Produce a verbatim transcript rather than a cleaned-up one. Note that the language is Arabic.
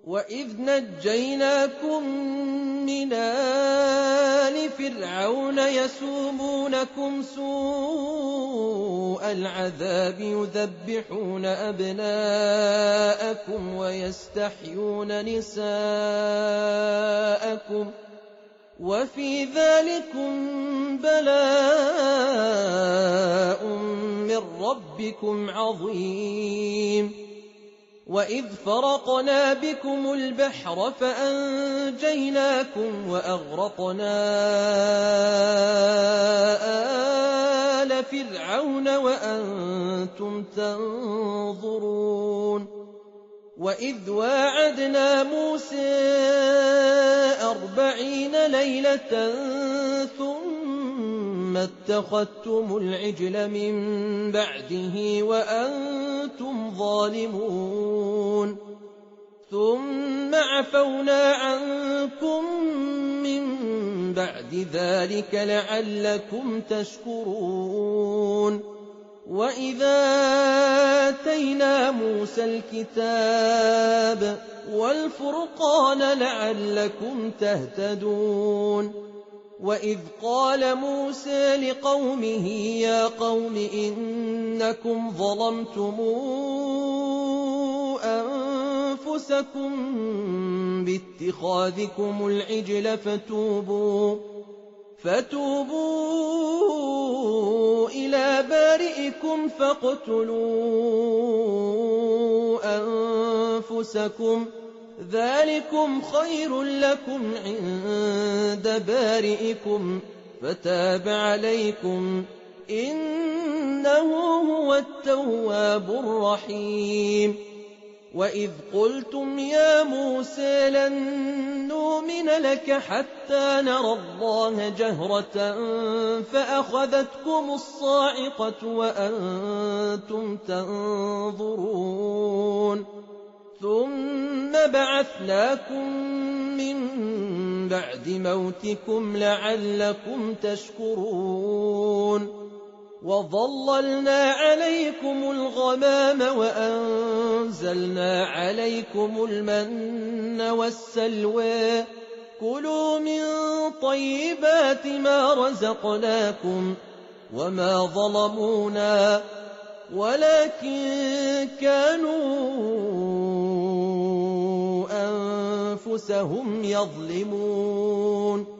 وَإِذْ نَجَّيْنَاكُم مِّنْ آلِ فِرْعَوْنَ يَسُومُونَكُمْ سُوءَ الْعَذَابِ يُذَبِّحُونَ أَبْنَاءَكُمْ وَيَسْتَحْيُونَ نِسَاءَكُمْ وَفِي ذَلِكُمْ بَلَاءٌ مِّن رَّبِّكُمْ عَظِيمٌ. وَإِذْ فَرَقْنَا بِكُمُ الْبَحْرَ فَأَنجَيْنَاكُمْ وَأَغْرَقْنَا آلَ فِرْعَوْنَ وَأَنتُمْ تَنظُرُونَ. وَإِذْ وَاعَدْنَا مُوسَىٰ أَرْبَعِينَ لَيْلَةً ثُمَّ اتَّخَذْتُمُ الْعِجْلَ مِن بَعْدِهِ وَأَنتُمْ ظَالِمُونَ. ثُمَّ عَفَوْنَا عَنكُم مِّن بَعْدِ ذَلِكَ لَعَلَّكُمْ تَشْكُرُونَ. وَإِذَا آتَيْنَا مُوسَى الْكِتَابَ وَالْفُرْقَانَ لَعَلَّكُمْ تَهْتَدُونَ. وَإِذْ قَالَ مُوسَىٰ لِقَوْمِهِ يَا قَوْمِ إِنَّكُمْ ظَلَمْتُمْ أَنفُسَكُم بِاتِّخَاذِكُمُ الْعِجْلَ فَتُوبُوا فتوبوا إلى بارئكم فاقتلوا أنفسكم ذلكم خير لكم عند بارئكم فتاب عليكم إنه هو التواب الرحيم. وَإِذْ قُلْتُمْ يَا مُوسَىٰ لَن نُّؤْمِنَ لَكَ حَتَّىٰ نَرَى اللَّهَ جَهْرَةً فَأَخَذَتْكُمُ الصَّاعِقَةُ وَأَنتُمْ تَنظُرُونَ. ثُمَّ بَعَثْنَاكُم مِّن بَعْدِ مَوْتِكُمْ لَعَلَّكُمْ تَشْكُرُونَ. وَظَلَّلْنَا عَلَيْكُمُ الْغَمَامَ وَأَنزَلْنَا عَلَيْكُمُ الْمَنَّ وَالسَّلْوَىٰ كُلُوا مِن طَيِّبَاتِ مَا رَزَقْنَاكُمْ وَمَا ظَلَمُونَا وَلَٰكِن كَانُوا أَنفُسَهُمْ يَظْلِمُونَ.